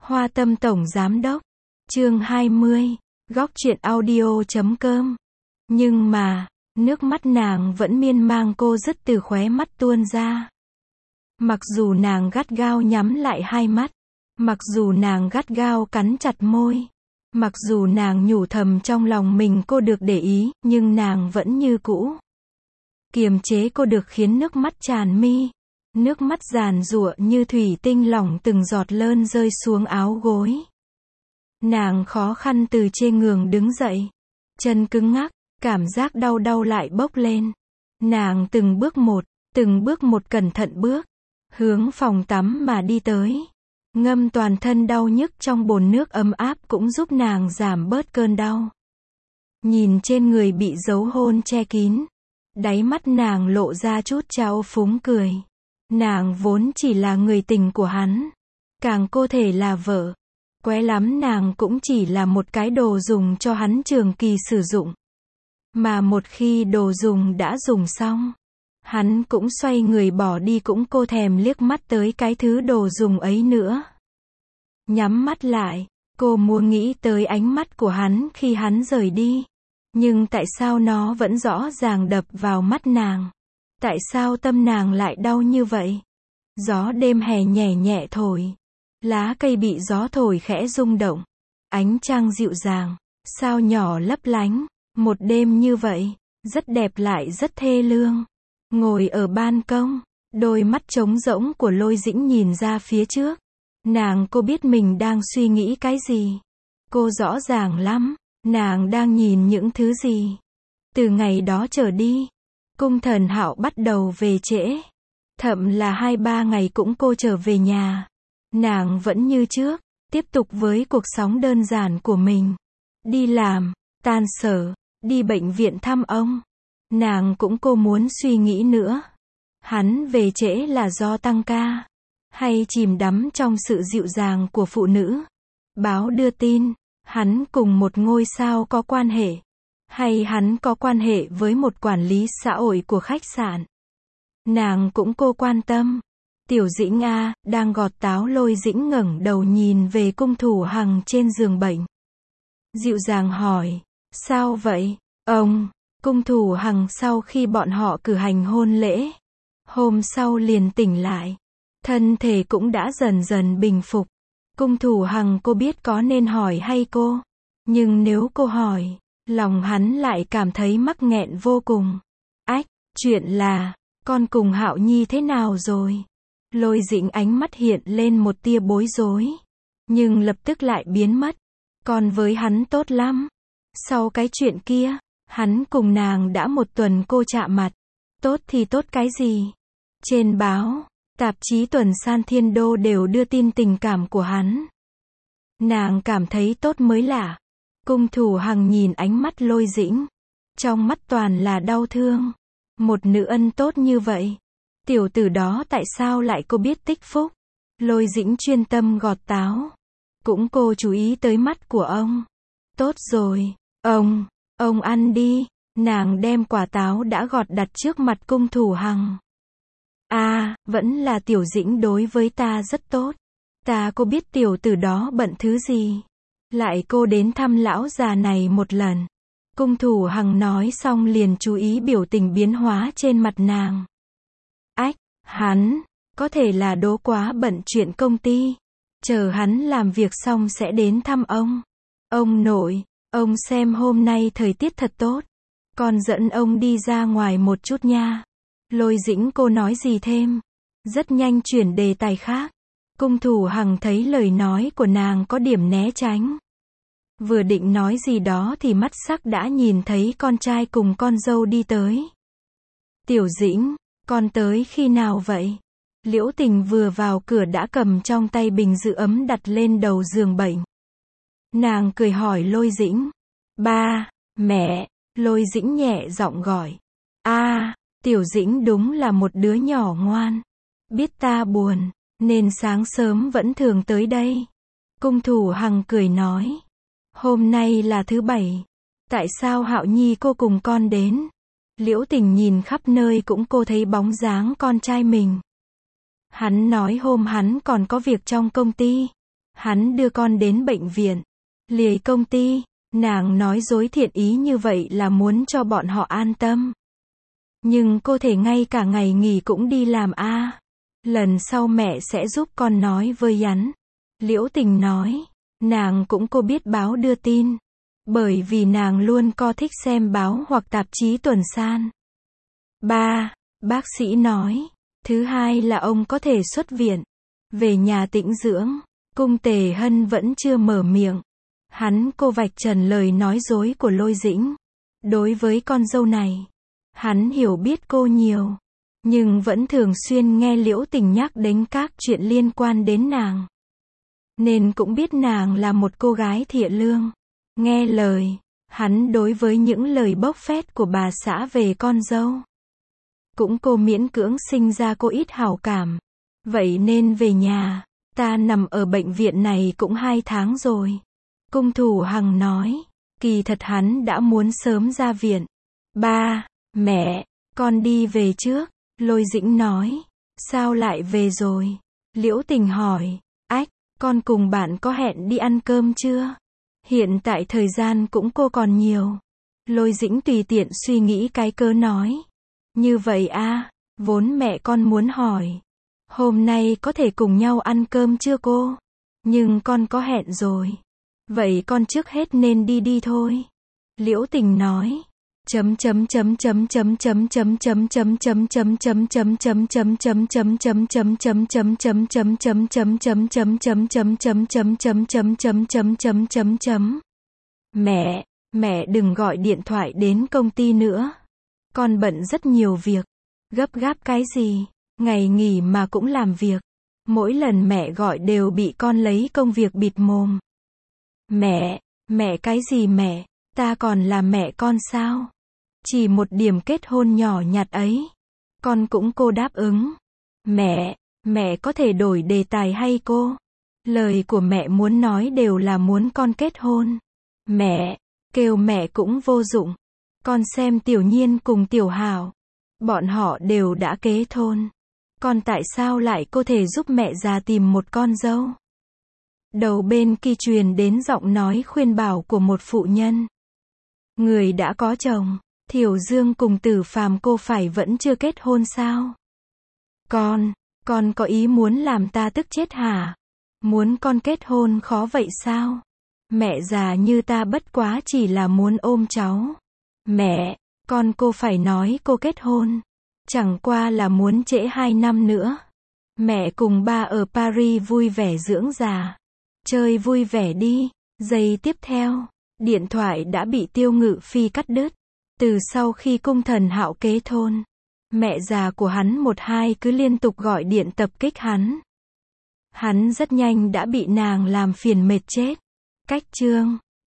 Hoa Tâm Tổng Giám Đốc. Chương 20. Góc truyện audio.com. Nhưng mà, nước mắt nàng vẫn miên man cô dứt từ khóe mắt tuôn ra. Mặc dù nàng gắt gao nhắm lại hai mắt, mặc dù nàng gắt gao cắn chặt môi, mặc dù nàng nhủ thầm trong lòng mình cô được để ý, nhưng nàng vẫn như cũ kiềm chế cô được, khiến nước mắt tràn mi. Nước mắt giàn giụa như thủy tinh lỏng từng giọt lơn rơi xuống áo gối. Nàng khó khăn từ trên giường đứng dậy. Chân cứng ngắc, cảm giác đau đau lại bốc lên. Nàng từng bước một cẩn thận bước, hướng phòng tắm mà đi tới. Ngâm toàn thân đau nhức trong bồn nước ấm áp cũng giúp nàng giảm bớt cơn đau. Nhìn trên người bị dấu hôn che kín, đáy mắt nàng lộ ra chút trao phúng cười. Nàng vốn chỉ là người tình của hắn, càng cô thể là vợ. Quái lắm nàng cũng chỉ là một cái đồ dùng cho hắn trường kỳ sử dụng. Mà một khi đồ dùng đã dùng xong, hắn cũng xoay người bỏ đi, cũng cô thèm liếc mắt tới cái thứ đồ dùng ấy nữa. Nhắm mắt lại, cô muốn nghĩ tới ánh mắt của hắn khi hắn rời đi. Nhưng tại sao nó vẫn rõ ràng đập vào mắt nàng? Tại sao tâm nàng lại đau như vậy? Gió đêm hè nhẹ nhẹ thổi. Lá cây bị gió thổi khẽ rung động. Ánh trăng dịu dàng, sao nhỏ lấp lánh. Một đêm như vậy, rất đẹp lại rất thê lương. Ngồi ở ban công, đôi mắt trống rỗng của Lôi Dĩnh nhìn ra phía trước. Cô biết mình đang suy nghĩ cái gì. Cô rõ ràng lắm, nàng đang nhìn những thứ gì. Từ ngày đó trở đi, Cung Thần Hạo bắt đầu về trễ. Thậm là 2-3 ngày cũng cô trở về nhà. Nàng vẫn như trước, tiếp tục với cuộc sống đơn giản của mình. Đi làm, tan sở, đi bệnh viện thăm ông. Nàng cũng cô muốn suy nghĩ nữa. Hắn về trễ là do tăng ca, hay chìm đắm trong sự dịu dàng của phụ nữ. Báo đưa tin, hắn cùng một ngôi sao có quan hệ, hay hắn có quan hệ với một quản lý xã hội của khách sạn. Nàng cũng cô quan tâm. Tiểu Dĩnh à, đang gọt táo. Lôi Dĩnh ngẩng đầu nhìn về Cung Thủ Hằng trên giường bệnh. Dịu dàng hỏi, sao vậy, ông? Cung Thủ Hằng sau khi bọn họ cử hành hôn lễ, hôm sau liền tỉnh lại. Thân thể cũng đã dần dần bình phục. Cung Thủ Hằng cô biết có nên hỏi hay cô? Nhưng nếu cô hỏi, lòng hắn lại cảm thấy mắc nghẹn vô cùng. Ách, chuyện là, con cùng Hạo Nhi thế nào rồi? Lôi Dĩnh ánh mắt hiện lên một tia bối rối, nhưng lập tức lại biến mất. Con với hắn tốt lắm. Sau cái chuyện kia, hắn cùng nàng đã 1 tuần cô chạm mặt. Tốt thì tốt cái gì? Trên báo, tạp chí tuần san Thiên Đô đều đưa tin tình cảm của hắn. Nàng cảm thấy tốt mới lạ. Cung Thủ Hằng nhìn ánh mắt Lôi Dĩnh, trong mắt toàn là đau thương. Một nữ ân tốt như vậy, tiểu tử đó tại sao lại cô biết tích phúc? Lôi Dĩnh chuyên tâm gọt táo, cũng cô chú ý tới mắt của ông. Tốt rồi, ông ăn đi. Nàng đem quả táo đã gọt đặt trước mặt Cung Thủ Hằng. Vẫn là Tiểu Dĩnh đối với ta rất tốt. Ta cô biết tiểu tử đó bận thứ gì, lại cô đến thăm lão già này một lần. Cung Thủ Hằng nói xong liền chú ý biểu tình biến hóa trên mặt nàng. Ách, hắn, có thể là đố quá bận chuyện công ty. Chờ hắn làm việc xong sẽ đến thăm ông. Ông nội, ông xem hôm nay thời tiết thật tốt. Con dẫn ông đi ra ngoài một chút nha. Lôi Dĩnh cô nói gì thêm, rất nhanh chuyển đề tài khác. Cung Thủ Hằng thấy lời nói của nàng có điểm né tránh. Vừa định nói gì đó thì mắt sắc đã nhìn thấy con trai cùng con dâu đi tới. Tiểu Dĩnh, con tới khi nào vậy? Liễu Tình vừa vào cửa đã cầm trong tay bình giữ ấm đặt lên đầu giường bệnh. Nàng cười hỏi Lôi Dĩnh. Ba, mẹ. Lôi Dĩnh nhẹ giọng gọi. Tiểu Dĩnh đúng là một đứa nhỏ ngoan. Biết ta buồn, nên sáng sớm vẫn thường tới đây. Cung Thủ Hằng cười nói. Hôm nay là thứ Bảy. Tại sao Hạo Nhi cô cùng con đến? Liễu Tình nhìn khắp nơi cũng cô thấy bóng dáng con trai mình. Hắn nói hôm hắn còn có việc trong công ty. Hắn đưa con đến bệnh viện, lìa công ty, nàng nói dối thiện ý như vậy là muốn cho bọn họ an tâm. Nhưng cô thể ngay cả ngày nghỉ cũng đi làm a. Lần sau mẹ sẽ giúp con nói với Yắn. Liễu Tình nói, nàng cũng cô biết báo đưa tin. Bởi vì nàng luôn có thích xem báo hoặc tạp chí tuần san. 3. Bác sĩ nói. Thứ hai là ông có thể xuất viện. Về nhà tĩnh dưỡng. Cung Tề Hân vẫn chưa mở miệng. Hắn cô vạch trần lời nói dối của Lôi Dĩnh. Đối với con dâu này, hắn hiểu biết cô nhiều. Nhưng vẫn thường xuyên nghe Liễu Tình nhắc đến các chuyện liên quan đến nàng. Nên cũng biết nàng là một cô gái thiện lương. Nghe lời, hắn đối với những lời bốc phét của bà xã về con dâu. Cũng cô miễn cưỡng sinh ra cô ít hảo cảm. Vậy nên về nhà, ta nằm ở bệnh viện này cũng 2 tháng rồi. Cung Thủ Hằng nói, kỳ thật hắn đã muốn sớm ra viện. 3. Mẹ, con đi về trước. Lôi Dĩnh nói, sao lại về rồi? Liễu Tình hỏi, ách, con cùng bạn có hẹn đi ăn cơm chưa? Hiện tại thời gian cũng cô còn nhiều. Lôi Dĩnh tùy tiện suy nghĩ cái cớ nói. Như vậy a, vốn mẹ con muốn hỏi. Hôm nay có thể cùng nhau ăn cơm chưa cô? Nhưng con có hẹn rồi. Vậy con trước hết nên đi thôi. Liễu Tình nói. Mẹ đừng gọi điện thoại đến công ty nữa. Con bận rất nhiều việc. Gấp gáp cái gì? Ngày nghỉ mà cũng làm việc. Mỗi lần mẹ gọi đều bị con lấy công việc bịt mồm. Mẹ cái gì mẹ? Ta còn là mẹ con sao? Chỉ một điểm kết hôn nhỏ nhặt ấy. Con cũng cô đáp ứng. Mẹ có thể đổi đề tài hay cô? Lời của mẹ muốn nói đều là muốn con kết hôn. Mẹ, kêu mẹ cũng vô dụng. Con xem Tiểu Nhiên cùng Tiểu Hảo. Bọn họ đều đã kế thôn. Con tại sao lại có thể giúp mẹ già tìm một con dâu? Đầu bên kia truyền đến giọng nói khuyên bảo của một phụ nhân. Người đã có chồng, Thiểu Dương cùng Tử Phàm cô phải vẫn chưa kết hôn sao? Con có ý muốn làm ta tức chết hả? Muốn con kết hôn khó vậy sao? Mẹ già như ta bất quá chỉ là muốn ôm cháu. Mẹ, cô phải nói cô kết hôn. Chẳng qua là muốn trễ 2 năm nữa. Mẹ cùng ba ở Paris vui vẻ dưỡng già. Chơi vui vẻ đi. Giây tiếp theo, điện thoại đã bị Tiêu Ngự Phi cắt đứt. Từ sau khi Cung Thần Hạo kế thôn, mẹ già của hắn 1-2 cứ liên tục gọi điện tập kích hắn. Hắn rất nhanh đã bị nàng làm phiền mệt chết. Cách chương